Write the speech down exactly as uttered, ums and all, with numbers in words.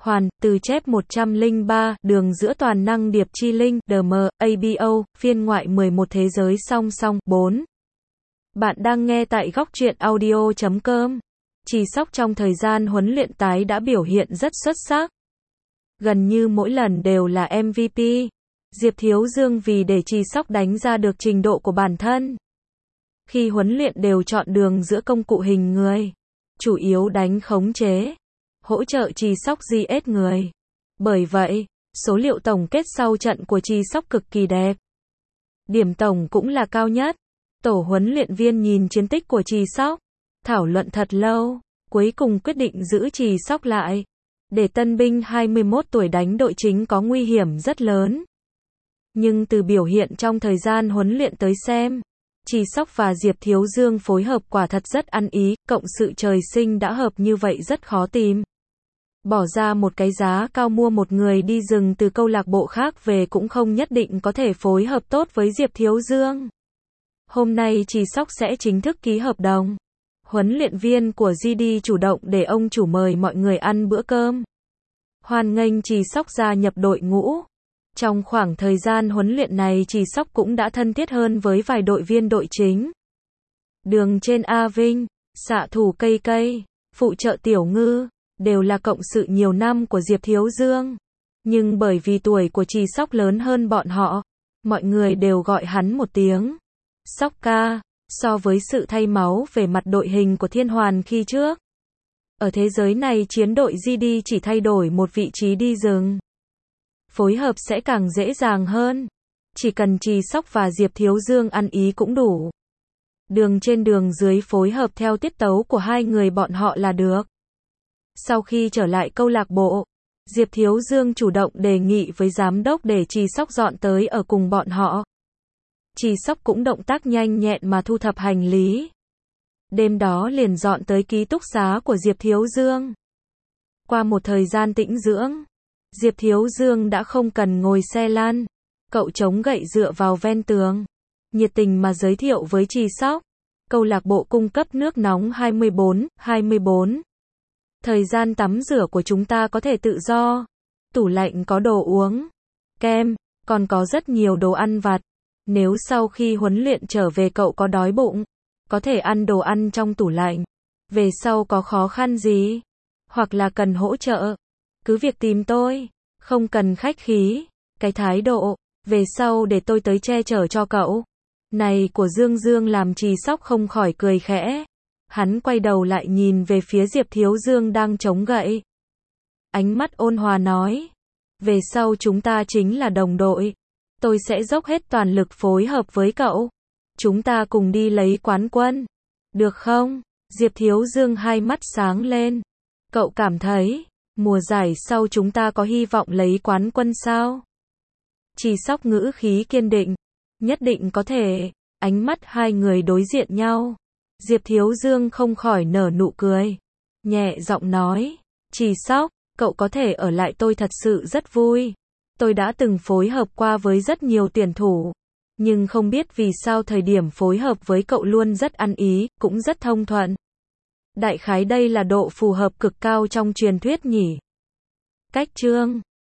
Hoàn, từ chép một trăm lẻ ba, đường giữa toàn năng điệp chi linh, đê em, a bê o, phiên ngoại mười một thế giới song song, bốn. Bạn đang nghe tại góc truyện audio chấm com. Trì Sóc trong thời gian huấn luyện tái đã biểu hiện rất xuất sắc. Gần như mỗi lần đều là em vê pê. Diệp Thiếu Dương vì để Trì Sóc đánh ra được trình độ của bản thân. Khi huấn luyện đều chọn đường giữa công cụ hình người. Chủ yếu đánh khống chế. Hỗ trợ Trì Sóc giê ét người. Bởi vậy, số liệu tổng kết sau trận của Trì Sóc cực kỳ đẹp. Điểm tổng cũng là cao nhất. Tổ huấn luyện viên nhìn chiến tích của Trì Sóc, thảo luận thật lâu, cuối cùng quyết định giữ Trì Sóc lại. Để tân binh hai mươi mốt tuổi đánh đội chính có nguy hiểm rất lớn. Nhưng từ biểu hiện trong thời gian huấn luyện tới xem, Trì Sóc và Diệp Thiếu Dương phối hợp quả thật rất ăn ý, cộng sự trời sinh đã hợp như vậy rất khó tìm. Bỏ ra một cái giá cao mua một người đi rừng từ câu lạc bộ khác về cũng không nhất định có thể phối hợp tốt với Diệp Thiếu Dương. Hôm nay Trì Sóc sẽ chính thức ký hợp đồng. Huấn luyện viên của giê đê chủ động để ông chủ mời mọi người ăn bữa cơm. Hoan nghênh Trì Sóc gia nhập đội ngũ. Trong khoảng thời gian huấn luyện này Trì Sóc cũng đã thân thiết hơn với vài đội viên đội chính. Đường trên A Vinh, xạ thủ cây cây, phụ trợ Tiểu Ngư, đều là cộng sự nhiều năm của Diệp Thiếu Dương. Nhưng bởi vì tuổi của Trì Sóc lớn hơn bọn họ, mọi người đều gọi hắn một tiếng Sóc ca, so với sự thay máu về mặt đội hình của Thiên Hoàn khi trước. Ở thế giới này chiến đội giê đê chỉ thay đổi một vị trí đi rừng. Phối hợp sẽ càng dễ dàng hơn. Chỉ cần Trì Sóc và Diệp Thiếu Dương ăn ý cũng đủ. Đường trên đường dưới phối hợp theo tiết tấu của hai người bọn họ là được. Sau khi trở lại câu lạc bộ, Diệp Thiếu Dương chủ động đề nghị với giám đốc để Trì Sóc dọn tới ở cùng bọn họ. Trì Sóc cũng động tác nhanh nhẹn mà thu thập hành lý. Đêm đó liền dọn tới ký túc xá của Diệp Thiếu Dương. Qua một thời gian tĩnh dưỡng, Diệp Thiếu Dương đã không cần ngồi xe lăn. Cậu chống gậy dựa vào ven tường, nhiệt tình mà giới thiệu với Trì Sóc. Câu lạc bộ cung cấp nước nóng hai mươi bốn, hai mươi bốn. Thời gian tắm rửa của chúng ta có thể tự do. Tủ lạnh có đồ uống, kem, còn có rất nhiều đồ ăn vặt. Nếu sau khi huấn luyện trở về cậu có đói bụng, có thể ăn đồ ăn trong tủ lạnh. Về sau có khó khăn gì, hoặc là cần hỗ trợ, cứ việc tìm tôi, không cần khách khí, cái thái độ, về sau để tôi tới che chở cho cậu. Này của Dương Dương làm Trì Sóc không khỏi cười khẽ. Hắn quay đầu lại nhìn về phía Diệp Thiếu Dương đang chống gậy. Ánh mắt ôn hòa nói, về sau chúng ta chính là đồng đội. Tôi sẽ dốc hết toàn lực phối hợp với cậu. Chúng ta cùng đi lấy quán quân. Được không? Diệp Thiếu Dương hai mắt sáng lên. Cậu cảm thấy, mùa giải sau chúng ta có hy vọng lấy quán quân sao? Trì Sóc ngữ khí kiên định. Nhất định có thể. Ánh mắt hai người đối diện nhau. Diệp Thiếu Dương không khỏi nở nụ cười. Nhẹ giọng nói, Trì Sóc, cậu có thể ở lại tôi thật sự rất vui. Tôi đã từng phối hợp qua với rất nhiều tuyển thủ. Nhưng không biết vì sao thời điểm phối hợp với cậu luôn rất ăn ý, cũng rất thông thuận. Đại khái đây là độ phù hợp cực cao trong truyền thuyết nhỉ. Cách chương